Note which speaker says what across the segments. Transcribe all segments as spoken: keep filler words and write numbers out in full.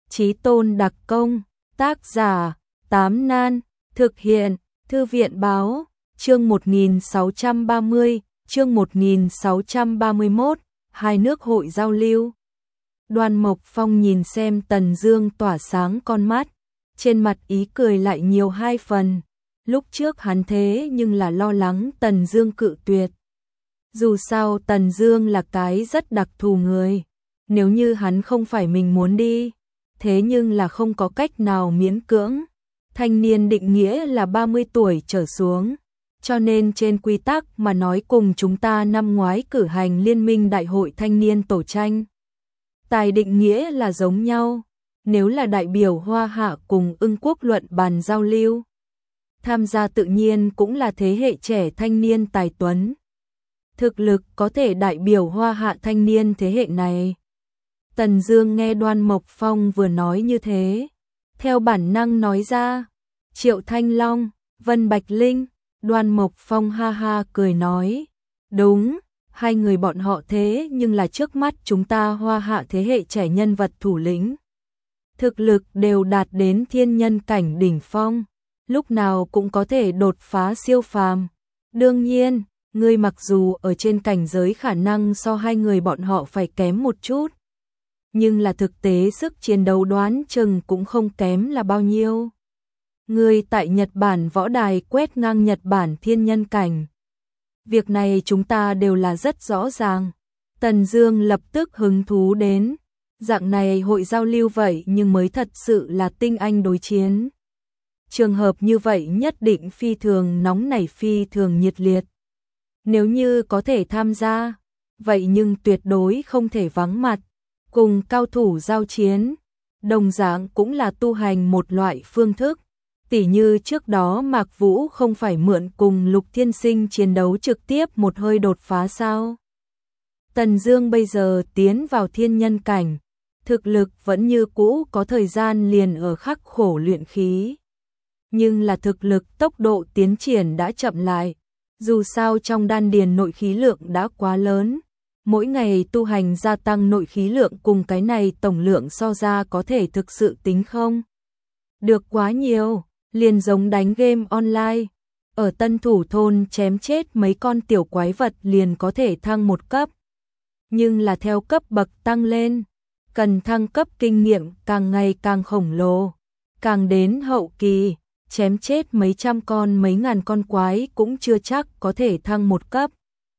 Speaker 1: Chí tôn đặc công, tác giả, Tám Nan, thực hiện, Thư viện báo, chương một nghìn sáu trăm ba mươi, chương một nghìn sáu trăm ba mươi mốt, hai nước hội giao lưu. Đoan Mộc Phong nhìn xem Tần Dương tỏa sáng con mắt, trên mặt ý cười lại nhiều hai phần. Lúc trước hắn thế nhưng là lo lắng Tần Dương cự tuyệt. Dù sao Tần Dương là cái rất đặc thù người, nếu như hắn không phải mình muốn đi, thế nhưng là không có cách nào miễn cưỡng. Thanh niên định nghĩa là ba mươi tuổi trở xuống, cho nên trên quy tắc mà nói cùng chúng ta năm ngoái cử hành liên minh đại hội thanh niên tổ tranh. Tài định nghĩa là giống nhau, nếu là đại biểu Hoa Hạ cùng Ưng Quốc luận bàn giao lưu. Tham gia tự nhiên cũng là thế hệ trẻ thanh niên tài tuấn. Thực lực có thể đại biểu Hoa Hạ thanh niên thế hệ này. Tần Dương nghe Đoan Mộc Phong vừa nói như thế, theo bản năng nói ra, Triệu Thanh Long, Vân Bạch Linh. Đoan Mộc Phong ha ha cười nói, đúng, hai người bọn họ thế nhưng là trước mắt chúng ta Hoa Hạ thế hệ trẻ nhân vật thủ lĩnh. Thực lực đều đạt đến thiên nhân cảnh đỉnh phong, lúc nào cũng có thể đột phá siêu phàm. Đương nhiên, ngươi mặc dù ở trên cảnh giới khả năng so hai người bọn họ phải kém một chút, nhưng là thực tế sức chiến đấu đoán chừng cũng không kém là bao nhiêu. Ngươi tại Nhật Bản võ đài quét ngang Nhật Bản thiên nhân cảnh. Việc này chúng ta đều là rất rõ ràng. Tần Dương lập tức hứng thú đến, dạng này hội giao lưu vậy nhưng mới thật sự là tinh anh đối chiến. Trường hợp như vậy nhất định phi thường nóng nảy, phi thường nhiệt liệt. Nếu như có thể tham gia, vậy nhưng tuyệt đối không thể vắng mặt, cùng cao thủ giao chiến, đồng dạng cũng là tu hành một loại phương thức. Tỉ như trước đó Mạc Vũ không phải mượn cùng Lục Thiên Sinh chiến đấu trực tiếp một hơi đột phá sao? Tần Dương bây giờ tiến vào thiên nhân cảnh, thực lực vẫn như cũ có thời gian liền ở khắc khổ luyện khí. Nhưng là thực lực tốc độ tiến triển đã chậm lại, dù sao trong đan điền nội khí lượng đã quá lớn. Mỗi ngày tu hành gia tăng nội khí lượng cùng cái này tổng lượng so ra có thể thực sự tính không được quá nhiều. Liền giống đánh game online, ở Tân Thủ thôn chém chết mấy con tiểu quái vật liền có thể thăng một cấp. Nhưng là theo cấp bậc tăng lên, cần thăng cấp kinh nghiệm càng ngày càng khổng lồ, càng đến hậu kỳ, chém chết mấy trăm con mấy ngàn con quái cũng chưa chắc có thể thăng một cấp.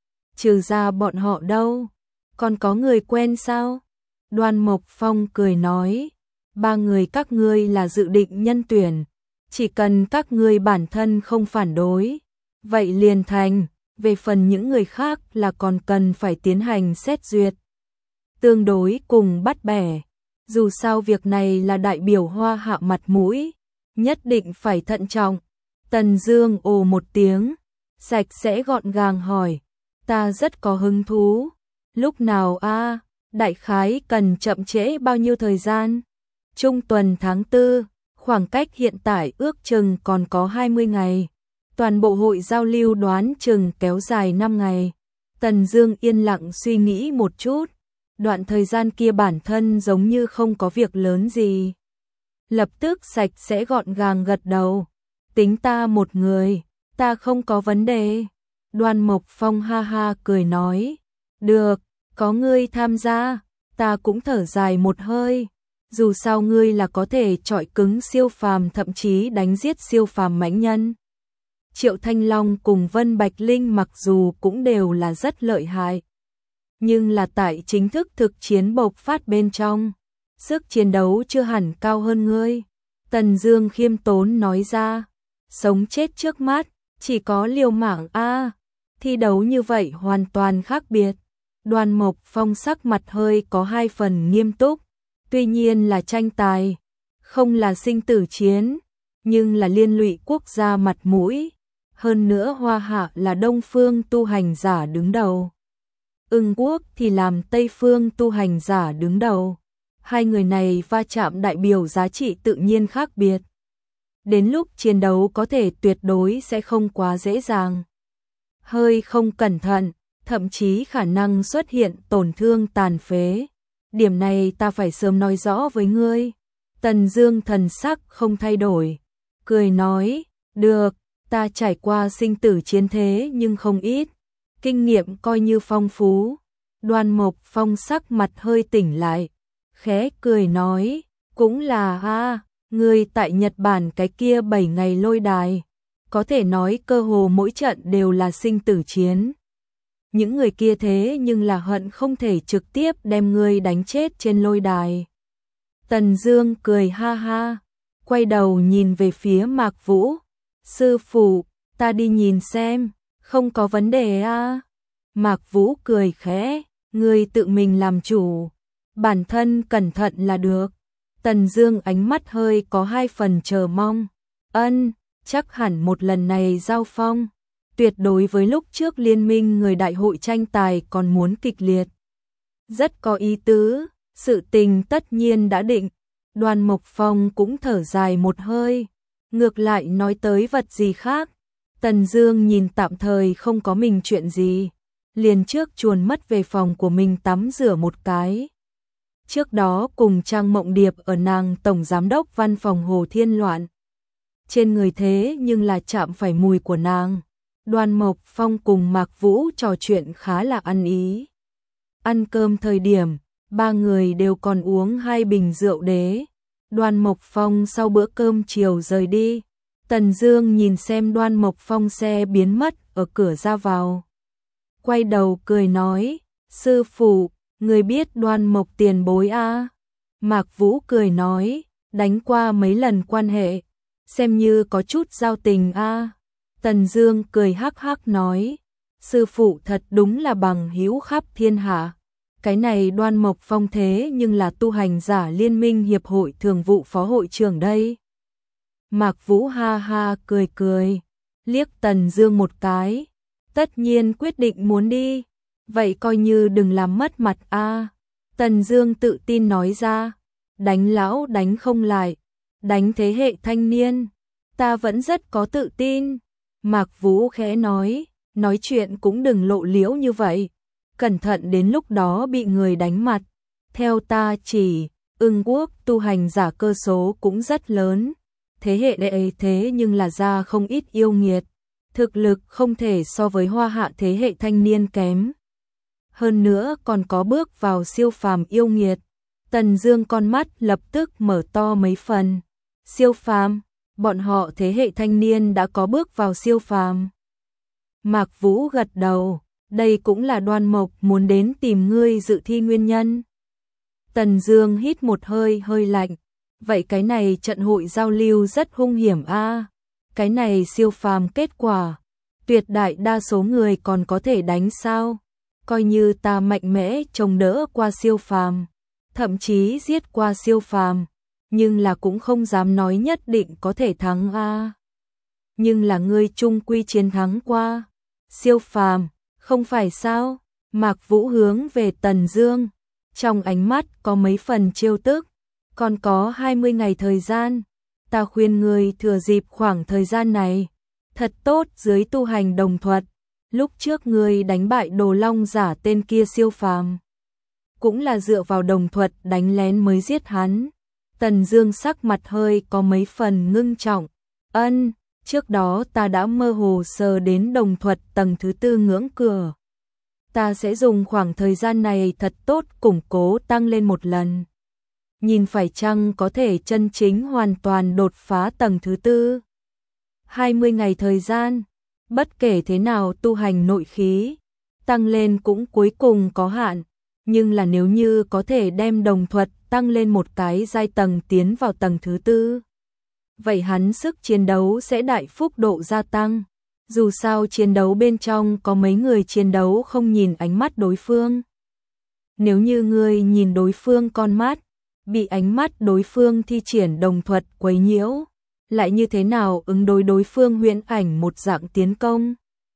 Speaker 1: Trừ ra bọn họ đâu, còn có người quen sao? Đoan Mộc Phong cười nói, ba người các ngươi là dự định nhân tuyển. Chỉ cần các ngươi bản thân không phản đối, vậy liền thành, về phần những người khác là còn cần phải tiến hành xét duyệt. Tương đối cùng bắt bẻ, dù sao việc này là đại biểu Hoa Hạ mặt mũi, nhất định phải thận trọng. Tần Dương ồ một tiếng, sạch sẽ gọn gàng hỏi, ta rất có hứng thú, lúc nào a? Đại khái cần chậm trễ bao nhiêu thời gian? Trung tuần tháng tư. Khoảng cách hiện tại ước chừng còn có hai mươi ngày. Toàn bộ hội giao lưu đoán chừng kéo dài năm ngày. Tần Dương yên lặng suy nghĩ một chút. Đoạn thời gian kia bản thân giống như không có việc lớn gì. Lập tức sạch sẽ gọn gàng gật đầu. Tính ta một người, ta không có vấn đề. Đoan Mộc Phong ha ha cười nói. Được, có ngươi tham gia, ta cũng thở dài một hơi. Dù sao ngươi là có thể chọi cứng siêu phàm, thậm chí đánh giết siêu phàm mãnh nhân. Triệu Thanh Long cùng Vân Bạch Linh mặc dù cũng đều là rất lợi hại, nhưng là tại chính thức thực chiến bộc phát bên trong, sức chiến đấu chưa hẳn cao hơn ngươi. Tần Dương khiêm tốn nói ra, sống chết trước mắt, chỉ có liều mạng a, thi đấu như vậy hoàn toàn khác biệt. Đoan Mộc Phong sắc mặt hơi có hai phần nghiêm túc. Tuy nhiên là tranh tài, không là sinh tử chiến, nhưng là liên lụy quốc gia mặt mũi. Hơn nữa Hoa Hạ là Đông phương tu hành giả đứng đầu, Ưng Quốc thì làm Tây phương tu hành giả đứng đầu. Hai người này va chạm đại biểu giá trị tự nhiên khác biệt. Đến lúc chiến đấu có thể tuyệt đối sẽ không quá dễ dàng. Hơi không cẩn thận, thậm chí khả năng xuất hiện tổn thương tàn phế. Điểm này ta phải sớm nói rõ với ngươi. Tần Dương thần sắc không thay đổi, cười nói, được, ta trải qua sinh tử chiến thế nhưng không ít, kinh nghiệm coi như phong phú. Đoan Mộc Phong sắc mặt hơi tỉnh lại, khẽ cười nói, cũng là ha, ngươi tại Nhật Bản cái kia bảy ngày lôi đài, có thể nói cơ hồ mỗi trận đều là sinh tử chiến. Những người kia thế nhưng là hận không thể trực tiếp đem ngươi đánh chết trên lôi đài. Tần Dương cười ha ha, quay đầu nhìn về phía Mạc Vũ, sư phụ, ta đi nhìn xem, không có vấn đề a. Mạc Vũ cười khẽ, ngươi tự mình làm chủ, bản thân cẩn thận là được. Tần Dương ánh mắt hơi có hai phần chờ mong, ân, chắc hẳn một lần này giao phong, tuyệt đối với lúc trước liên minh người đại hội tranh tài còn muốn kịch liệt. Rất có ý tứ, sự tình tất nhiên đã định. Đoan Mộc Phong cũng thở dài một hơi, ngược lại nói tới vật gì khác. Tần Dương nhìn tạm thời không có mình chuyện gì, liền trước chuồn mất về phòng của mình tắm rửa một cái. Trước đó cùng Trang Mộng Điệp ở nàng tổng giám đốc văn phòng Hồ Thiên Loạn. Trên người thế nhưng là chạm phải mùi của nàng. Đoan Mộc Phong cùng Mạc Vũ trò chuyện khá là ăn ý. Ăn cơm thời điểm, ba người đều còn uống hai bình rượu đế. Đoan Mộc Phong sau bữa cơm chiều rời đi. Tần Dương nhìn xem Đoan Mộc Phong xe biến mất ở cửa ra vào. Quay đầu cười nói, sư phụ, người biết Đoan Mộc tiền bối a? Mạc Vũ cười nói, đánh qua mấy lần quan hệ, xem như có chút giao tình a. Tần Dương cười hắc hắc nói, sư phụ thật đúng là bằng hữu khắp thiên hạ. Cái này Đoan Mộc Phong thế nhưng là tu hành giả liên minh hiệp hội thường vụ phó hội trưởng đây. Mạc Vũ ha ha cười cười, liếc Tần Dương một cái, tất nhiên quyết định muốn đi, vậy coi như đừng làm mất mặt a. Tần Dương tự tin nói ra, đánh lão đánh không lại, đánh thế hệ thanh niên, ta vẫn rất có tự tin. Mạc Vũ khẽ nói, nói chuyện cũng đừng lộ liễu như vậy, cẩn thận đến lúc đó bị người đánh mặt. Theo ta chỉ, Ưng Quốc tu hành giả cơ số cũng rất lớn, thế hệ đệ thế nhưng là ra không ít yêu nghiệt, thực lực không thể so với Hoa Hạ thế hệ thanh niên kém. Hơn nữa còn có bước vào siêu phàm yêu nghiệt. Tần Dương con mắt lập tức mở to mấy phần. Siêu phàm, bọn họ thế hệ thanh niên đã có bước vào siêu phàm. Mạc Vũ gật đầu, đây cũng là Đoan Mộc muốn đến tìm ngươi dự thi nguyên nhân. Tần Dương hít một hơi hơi lạnh, vậy cái này trận hội giao lưu rất hung hiểm a. Cái này siêu phàm kết quả, tuyệt đại đa số người còn có thể đánh sao? Coi như ta mạnh mẽ chống đỡ qua siêu phàm, thậm chí giết qua siêu phàm, nhưng là cũng không dám nói nhất định có thể thắng a. Nhưng là ngươi chung quy chiến thắng qua siêu phàm, không phải sao? Mạc Vũ hướng về Tần Dương, trong ánh mắt có mấy phần trêu tức, còn có hai mươi ngày thời gian, ta khuyên ngươi thừa dịp khoảng thời gian này, thật tốt dưới tu hành đồng thuật. Lúc trước ngươi đánh bại Đồ Long giả tên kia siêu phàm, cũng là dựa vào đồng thuật đánh lén mới giết hắn. Tần Dương sắc mặt hơi có mấy phần ngưng trọng, ân, trước đó ta đã mơ hồ sờ đến đồng thuật tầng thứ tư ngưỡng cửa. Ta sẽ dùng khoảng thời gian này thật tốt củng cố tăng lên một lần. Nhìn phải chăng có thể chân chính hoàn toàn đột phá tầng thứ tư. hai mươi ngày thời gian, bất kể thế nào tu hành nội khí, tăng lên cũng cuối cùng có hạn, nhưng là nếu như có thể đem đồng thuật tăng lên một cái giai tầng tiến vào tầng thứ tư, vậy hắn sức chiến đấu sẽ đại phúc độ gia tăng. Dù sao chiến đấu bên trong có mấy người chiến đấu không nhìn ánh mắt đối phương. Nếu như ngươi nhìn đối phương con mắt, bị ánh mắt đối phương thi triển đồng thuật quấy nhiễu, lại như thế nào ứng đối đối phương huyễn ảnh một dạng tiến công.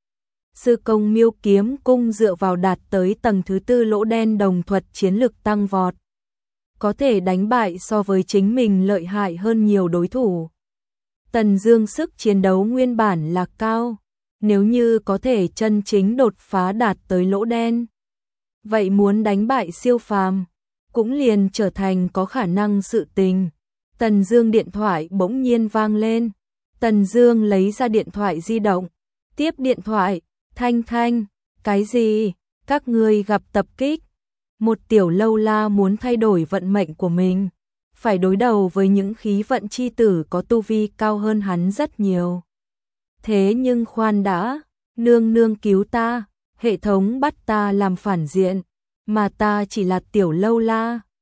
Speaker 1: Sư công Miêu Kiếm Cung dựa vào đạt tới tầng thứ tư lỗ đen đồng thuật chiến lực tăng vọt, có thể đánh bại so với chính mình lợi hại hơn nhiều đối thủ. Tần Dương sức chiến đấu nguyên bản là cao, nếu như có thể chân chính đột phá đạt tới lỗ đen, vậy muốn đánh bại siêu phàm cũng liền trở thành có khả năng sự tình. Tần Dương điện thoại bỗng nhiên vang lên. Tần Dương lấy ra điện thoại di động, tiếp điện thoại, Thanh Thanh, cái gì? Các ngươi gặp tập kích. Một tiểu lâu la muốn thay đổi vận mệnh của mình, phải đối đầu với những khí vận chi tử có tu vi cao hơn hắn rất nhiều. Thế nhưng khoan đã, nương nương cứu ta, hệ thống bắt ta làm phản diện, mà ta chỉ là tiểu lâu la.